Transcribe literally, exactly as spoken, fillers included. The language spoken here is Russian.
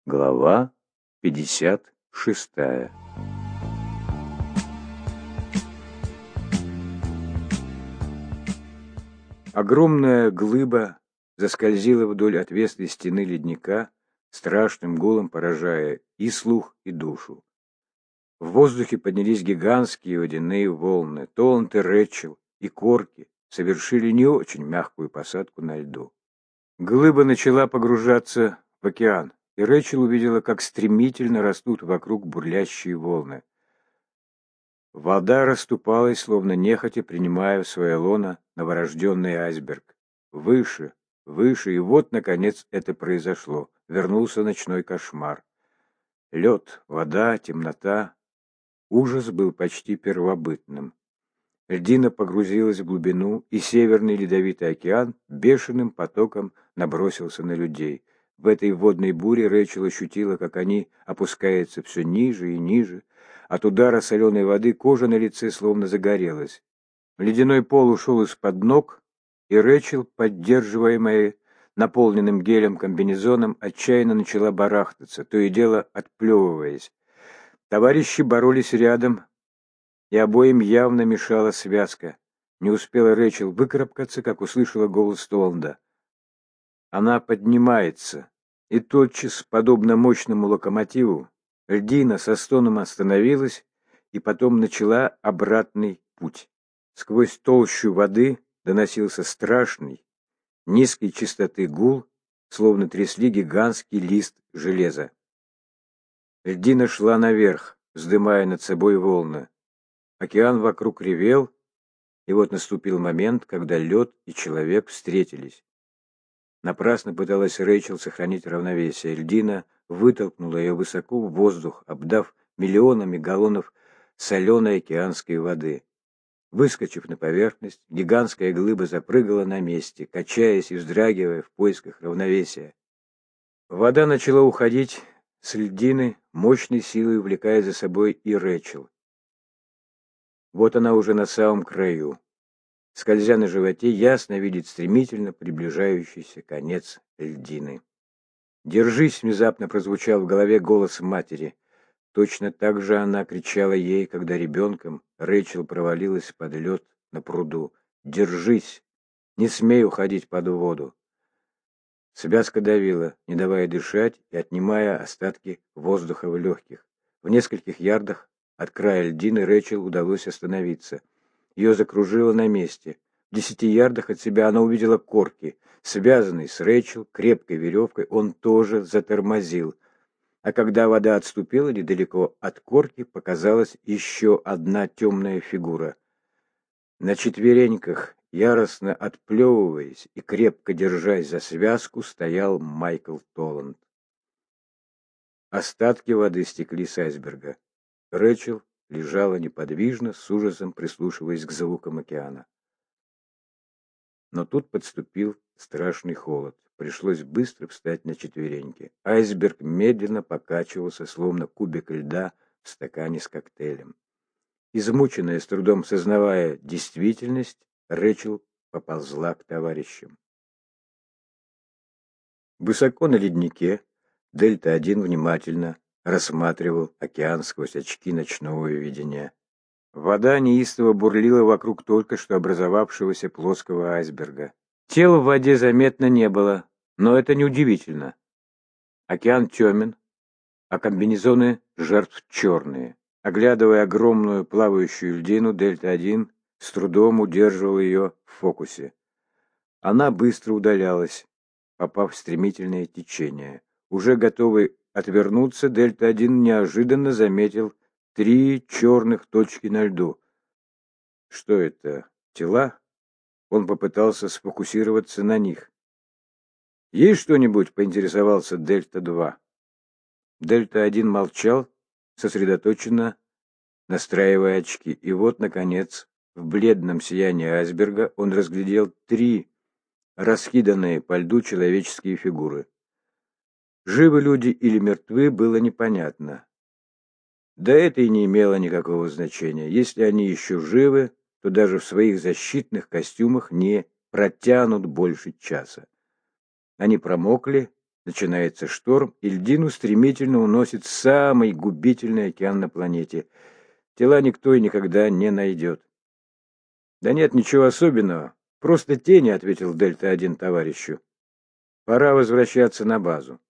Глава пятьдесят шестая. Огромная глыба заскользила вдоль отвесной стены ледника, страшным гулом поражая и слух, и душу. В воздухе поднялись гигантские водяные волны. Толланд и Рэчел и Корки совершили не очень мягкую посадку на льду. Глыба начала погружаться в океан, и Рэчел увидела, как стремительно растут вокруг бурлящие волны. Вода расступалась, словно нехотя принимая в свое лоно новорожденный айсберг. Выше, выше, и вот, наконец, это произошло. Вернулся ночной кошмар. Лед, вода, темнота. Ужас был почти первобытным. Льдина погрузилась в глубину, и Северный Ледовитый океан бешеным потоком набросился на людей. В этой водной буре Рэчел ощутила, как они опускаются все ниже и ниже. От удара соленой воды кожа на лице словно загорелась. Ледяной пол ушел из-под ног, и Рэчел, поддерживаемая наполненным гелем комбинезоном, отчаянно начала барахтаться, то и дело отплевываясь. Товарищи боролись рядом, и обоим явно мешала связка. Не успела Рэчел выкарабкаться, как услышала голос Толланда. Она поднимается, и тотчас, подобно мощному локомотиву, льдина со стоном остановилась и потом начала обратный путь. Сквозь толщу воды доносился страшный, низкой частоты гул, словно трясли гигантский лист железа. Льдина шла наверх, вздымая над собой волны. Океан вокруг ревел, и вот наступил момент, когда лед и человек встретились. Напрасно пыталась Рэчел сохранить равновесие. Льдина вытолкнула ее высоко в воздух, обдав миллионами галлонов соленой океанской воды. Выскочив на поверхность, гигантская глыба запрыгала на месте, качаясь и вздрагивая в поисках равновесия. Вода начала уходить с льдины, мощной силой увлекая за собой и Рэчел. Вот она уже на самом краю. Скользя на животе, ясно видит стремительно приближающийся конец льдины. «Держись!» — внезапно прозвучал в голове голос матери. Точно так же она кричала ей, когда ребенком Рэчел провалилась под лед на пруду. «Держись! Не смей уходить под воду!» Связка давила, не давая дышать и отнимая остатки воздуха в легких. В нескольких ярдах от края льдины Рэчел удалось остановиться. Ее закружило на месте. В десяти ярдах от себя она увидела Корки. Связанный с Рэчел крепкой веревкой, он тоже затормозил. А когда вода отступила, недалеко от Корки показалась еще одна темная фигура. На четвереньках, яростно отплевываясь и крепко держась за связку, стоял Майкл Толланд. Остатки воды стекли с айсберга. Рэчел лежала неподвижно, с ужасом прислушиваясь к звукам океана. Но тут подступил страшный холод. Пришлось быстро встать на четвереньки. Айсберг медленно покачивался, словно кубик льда в стакане с коктейлем. Измученная, с трудом сознавая действительность, Рэчел поползла к товарищам. Высоко на леднике Дельта один внимательно рассматривал океан сквозь очки ночного видения. Вода неистово бурлила вокруг только что образовавшегося плоского айсберга. Тела в воде заметно не было, но это неудивительно. Океан темен, а комбинезоны жертв черные. Оглядывая огромную плавающую льдину, Дельта один с трудом удерживал ее в фокусе. Она быстро удалялась, попав в стремительное течение. Уже готовый отвернуться, Дельта один неожиданно заметил три черных точки на льду. Что это? Тела? Он попытался сфокусироваться на них. «Есть что-нибудь?» — поинтересовался Дельта два. Дельта один молчал, сосредоточенно настраивая очки. И вот, наконец, в бледном сиянии айсберга он разглядел три раскиданные по льду человеческие фигуры. Живы люди или мертвы, было непонятно. Да это и не имело никакого значения. Если они еще живы, то даже в своих защитных костюмах не протянут больше часа. Они промокли, Начинается шторм, и льдину стремительно уносит в самый губительный океан на планете. Тела никто и никогда не найдет. «Да нет, ничего особенного. Просто тени», — ответил Дельта один товарищу. «Пора возвращаться на базу».